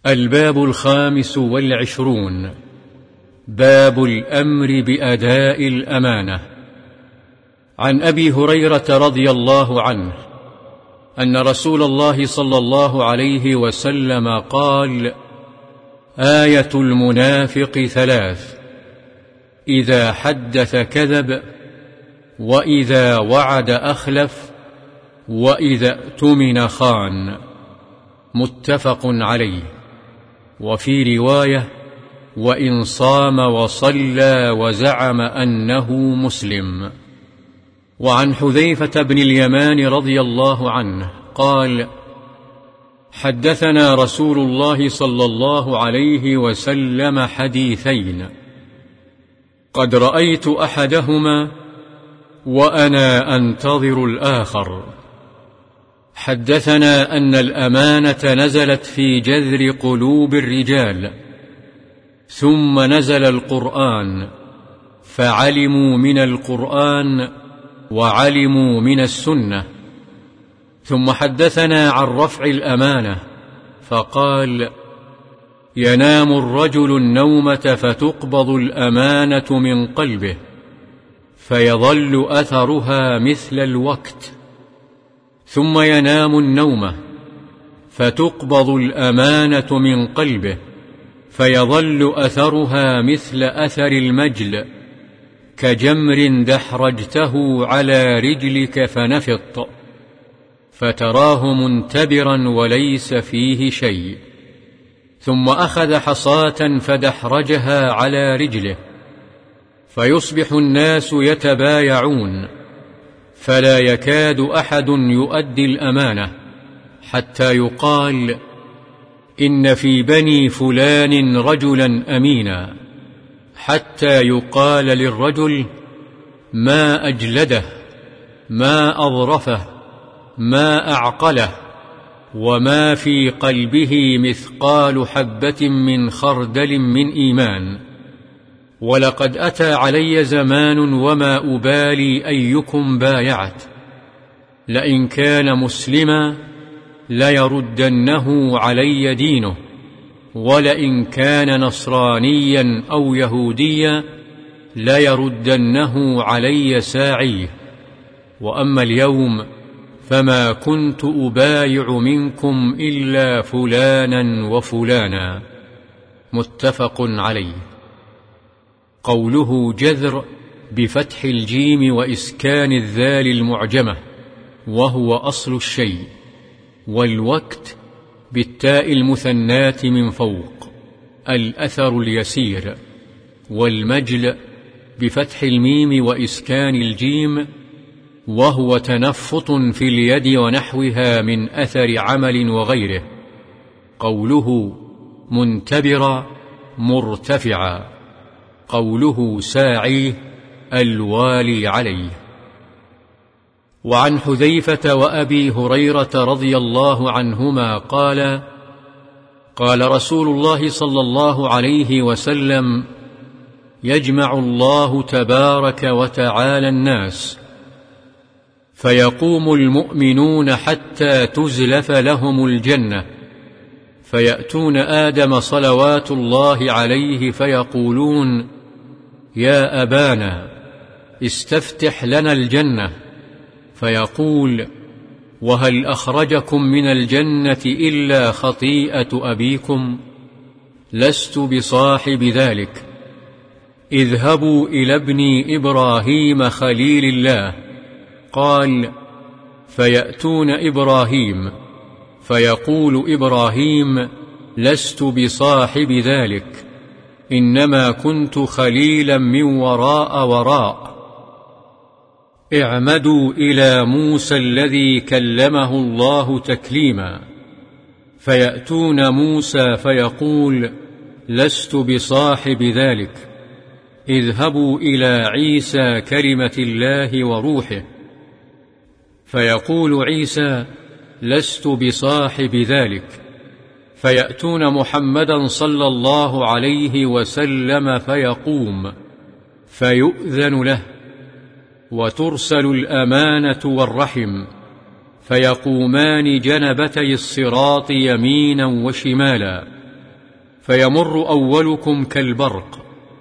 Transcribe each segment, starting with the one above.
الباب 25. باب الأمر بأداء الأمانة. عن أبي هريرة رضي الله عنه أن رسول الله صلى الله عليه وسلم قال: آية المنافق 3: إذا حدث كذب، وإذا وعد أخلف، وإذا اؤتمن خان. متفق عليه. وفي رواية: وإن صام وصلى وزعم أنه مسلم. وعن حذيفة بن اليمان رضي الله عنه قال: حدثنا رسول الله صلى الله عليه وسلم حديثين قد رأيت أحدهما وأنا أنتظر الآخر. حدثنا أن الأمانة نزلت في جذر قلوب الرجال، ثم نزل القرآن فعلموا من القرآن وعلموا من السنة. ثم حدثنا عن رفع الأمانة فقال: ينام الرجل النومة فتقبض الأمانة من قلبه فيظل أثرها مثل الوقت، ثم ينام النومة فتقبض الأمانة من قلبه فيظل أثرها مثل أثر المجل، كجمر دحرجته على رجلك فنفط فتراه منتبرا وليس فيه شيء، ثم أخذ حصاة فدحرجها على رجله فيصبح الناس يتبايعون، فلا يكاد أحد يؤدي الأمانة حتى يقال: إن في بني فلان رجلا أمينا، حتى يقال للرجل: ما أجلده، ما أظرفه، ما أعقله، وما في قلبه مثقال حبة من خردل من إيمان. ولقد أتى علي زمان وما أبالي أيكم بايعت، لئن كان مسلما ليردنه علي دينه، ولئن كان نصرانيا أو يهوديا ليردنه علي ساعيه. وأما اليوم فما كنت أبايع منكم إلا فلانا وفلانا. متفق عليه. قوله جذر بفتح الجيم وإسكان الذال المعجمة، وهو أصل الشيء، والوقت بالتاء المثناة من فوق، الأثر اليسير، والمجل بفتح الميم وإسكان الجيم، وهو تنفط في اليد ونحوها من أثر عمل وغيره. قوله منتبرا مرتفعا. قوله ساعيه الوالي عليه. وعن حذيفة وأبي هريرة رضي الله عنهما قال: قال رسول الله صلى الله عليه وسلم: يجمع الله تبارك وتعالى الناس فيقوم المؤمنون حتى تزلف لهم الجنة، فيأتون آدم صلوات الله عليه فيقولون: يا أبانا استفتح لنا الجنة، فيقول: وهل أخرجكم من الجنة إلا خطيئة أبيكم؟ لست بصاحب ذلك، اذهبوا إلى ابني إبراهيم خليل الله. قال: فيأتون إبراهيم فيقول إبراهيم: لست بصاحب ذلك، إنما كنت خليلا من وراء. اعمدوا إلى موسى الذي كلمه الله تكليما. فيأتون موسى فيقول: لست بصاحب ذلك، اذهبوا إلى عيسى كلمة الله وروحه. فيقول عيسى: لست بصاحب ذلك. فيأتون محمدا صلى الله عليه وسلم فيقوم فيؤذن له، وترسل الأمانة والرحم، فيقومان جنبتي الصراط يمينا وشمالا، فيمر أولكم كالبرق.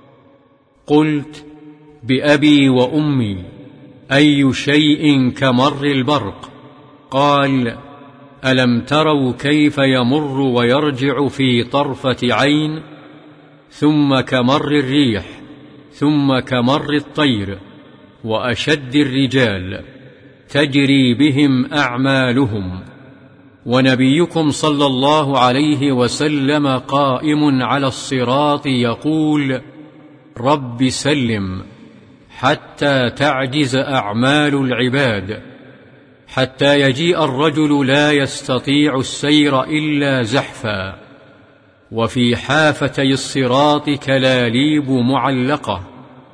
قلت: بأبي وأمي، أي شيء كمر البرق؟ قال: ألم تروا كيف يمر ويرجع في طرفة عين، ثم كمر الريح، ثم كمر الطير، وأشد الرجال تجري بهم أعمالهم، ونبيكم صلى الله عليه وسلم قائم على الصراط يقول: رب سلم، حتى تعجز أعمال العباد، حتى يجيء الرجل لا يستطيع السير إلا زحفا، وفي حافتي الصراط كلاليب معلقة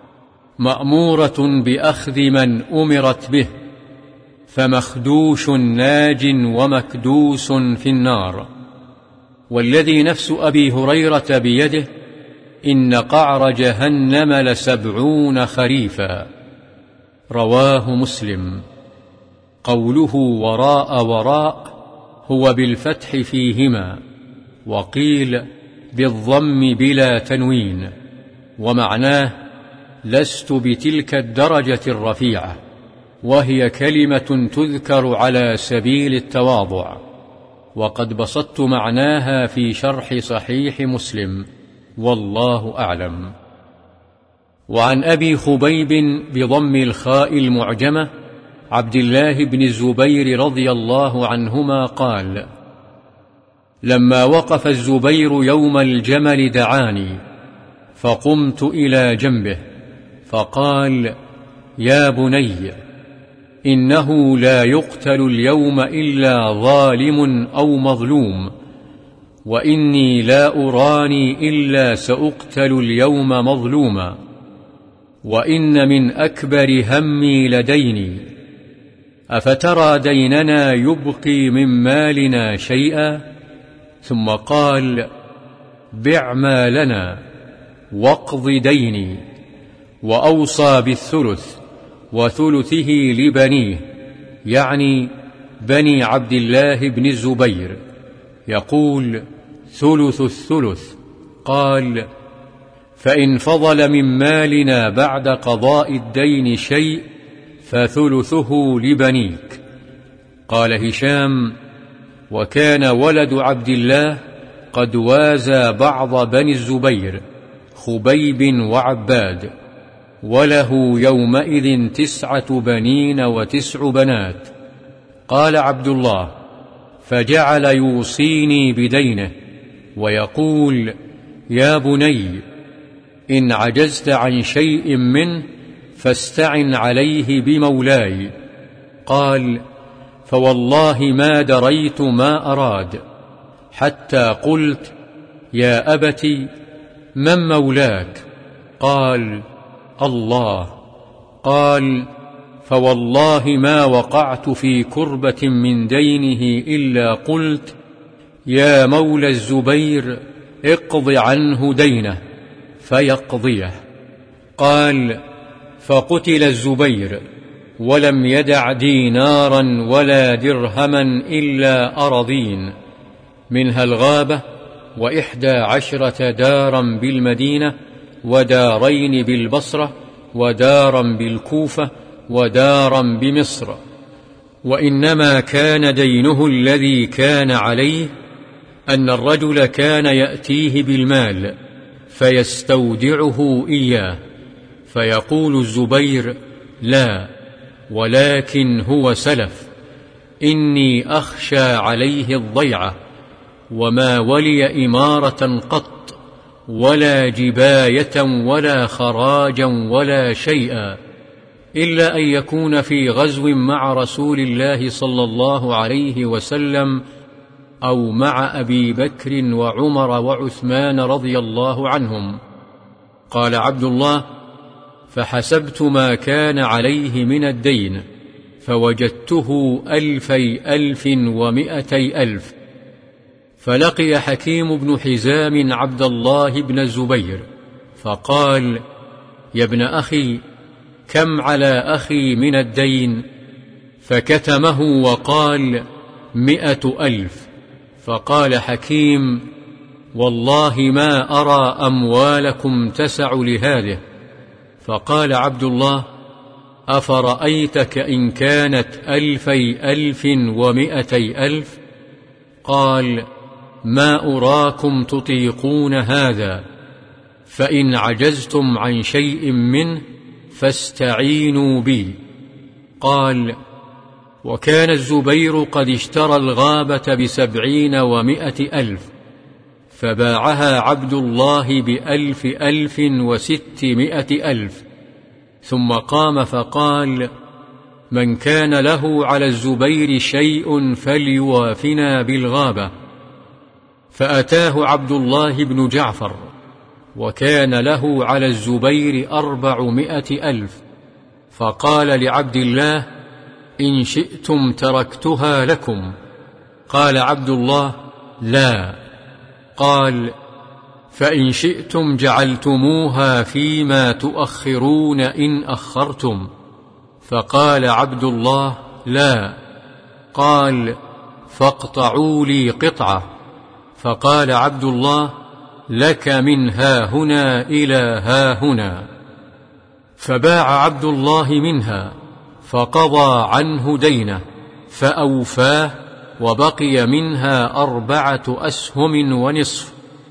مأمورة بأخذ من أمرت به، فمخدوش ناج ومكدوس في النار. والذي نفس أبي هريرة بيده إن قعر جهنم ل70 خريفا. رواه مسلم. قوله وراء وراء هو بالفتح فيهما، وقيل بالضم بلا تنوين، ومعناه لست بتلك الدرجة الرفيعة، وهي كلمة تذكر على سبيل التواضع، وقد بسطت معناها في شرح صحيح مسلم، والله أعلم. وعن أبي خبيب بضم الخاء المعجمة عبد الله بن الزبير رضي الله عنهما قال: لما وقف الزبير يوم الجمل دعاني، فقمت إلى جنبه فقال: يا بني، إنه لا يقتل اليوم إلا ظالم أو مظلوم، وإني لا أراني إلا سأقتل اليوم مظلوما، وإن من أكبر همي لديني، أفترى ديننا يبقي من مالنا شيئا؟ ثم قال: بع مالنا واقض ديني. وأوصى بالثلث، وثلثه لبنيه، يعني بني عبد الله بن الزبير، يقول: ثلث الثلث. قال: فإن فضل من مالنا بعد قضاء الدين شيء فثلثه لبنيك. قال هشام: وكان ولد عبد الله قد وازى بعض بني الزبير، خبيب وعباد، وله يومئذ 9 بنين و9 بنات. قال عبد الله: فجعل يوصيني بدينه ويقول: يا بني، إن عجزت عن شيء منه فاستعن عليه بمولاي. قال: فوالله ما دريت ما أراد، حتى قلت: يا أبت، من مولاك؟ قال: الله. قال: فوالله ما وقعت في كربة من دينه إلا قلت: يا مولى الزبير، اقض عنه دينه، فيقضيه. قال: فقتل الزبير، ولم يدع دينارا ولا درهما إلا أراضين، منها الغابة، و11 دارا بالمدينة، ودارين بالبصرة، ودارا بالكوفة، ودارا بمصر. وإنما كان دينه الذي كان عليه أن الرجل كان يأتيه بالمال فيستودعه إياه، فيقول الزبير: لا، ولكن هو سلف، إني أخشى عليه الضيعة، وما ولي إمارة قط، ولا جباية ولا خراجا ولا شيئا، إلا أن يكون في غزو مع رسول الله صلى الله عليه وسلم، أو مع أبي بكر وعمر وعثمان رضي الله عنهم. قال عبد الله: فحسبت ما كان عليه من الدين، فوجدته 2,200,000. فلقي حكيم بن حزام عبد الله بن الزبير فقال: يا ابن أخي، كم على أخي من الدين؟ فكتمه وقال: 100,000. فقال حكيم: والله ما أرى أموالكم تسع لهذه. فقال عبد الله: أفرأيتك إن كانت 2,100,000؟ قال: ما أراكم تطيقون هذا، فإن عجزتم عن شيء منه فاستعينوا بي. قال: وكان الزبير قد اشترى الغابة ب70,100,000، فباعها عبد الله ب1,600,000. ثم قام فقال: من كان له على الزبير شيء فليوافنا بالغابة. فأتاه عبد الله بن جعفر، وكان له على الزبير 400,000، فقال لعبد الله: إن شئتم تركتها لكم. قال عبد الله: لا. قال: فإن شئتم جعلتموها فيما تؤخرون إن أخرتم. فقال عبد الله: لا. قال: فاقطعوا لي قطعة. فقال عبد الله: لك من هاهنا إلى هاهنا. فباع عبد الله منها، فقضى عنه دينه فأوفاه، وبقي منها 4 أسهم ونصف.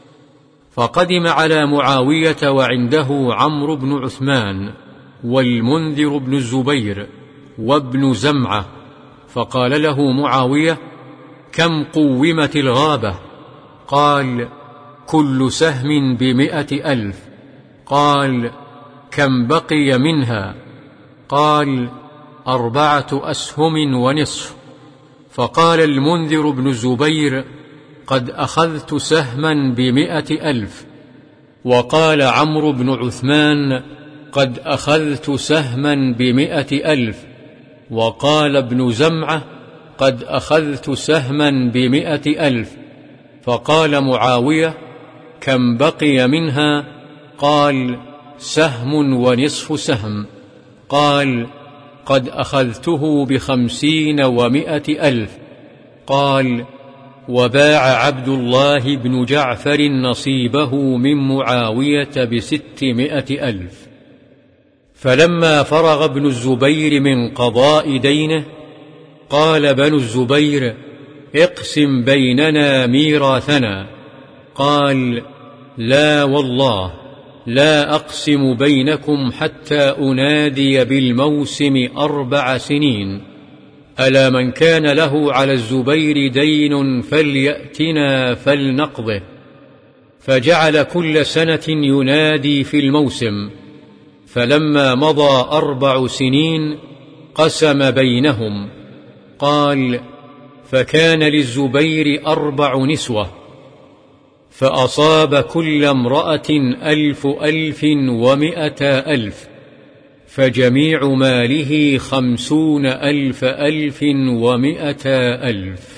فقدم على معاوية وعنده عمرو بن عثمان والمنذر بن الزبير وابن زمعة، فقال له معاوية: كم قومت الغابة؟ قال: كل سهم ب100,000. قال: كم بقي منها؟ قال: 4 أسهم ونصف. فقال المنذر بن الزبير: قد أخذت سهما ب100,000. وقال عمرو بن عثمان: قد أخذت سهما ب100,000. وقال ابن زمعة: قد أخذت سهما ب100,000. فقال معاوية: كم بقي منها؟ قال: سهم ونصف سهم. قال: قد أخذته ب50 و100,000. قال: وباع عبد الله بن جعفر نصيبه من معاوية ب600,000. فلما فرغ ابن الزبير من قضاء دينه قال بنو الزبير: اقسم بيننا ميراثنا. قال: لا والله لا أقسم بينكم حتى أنادي بالموسم 4 سنين. ألا من كان له على الزبير دين فليأتنا فلنقضه. فجعل كل سنة ينادي في الموسم، فلما مضى 4 سنين قسم بينهم. قال: فكان للزبير 4 نسوة، فأصاب كل امرأة 1,100,000، فجميع ماله 50,000,100,000.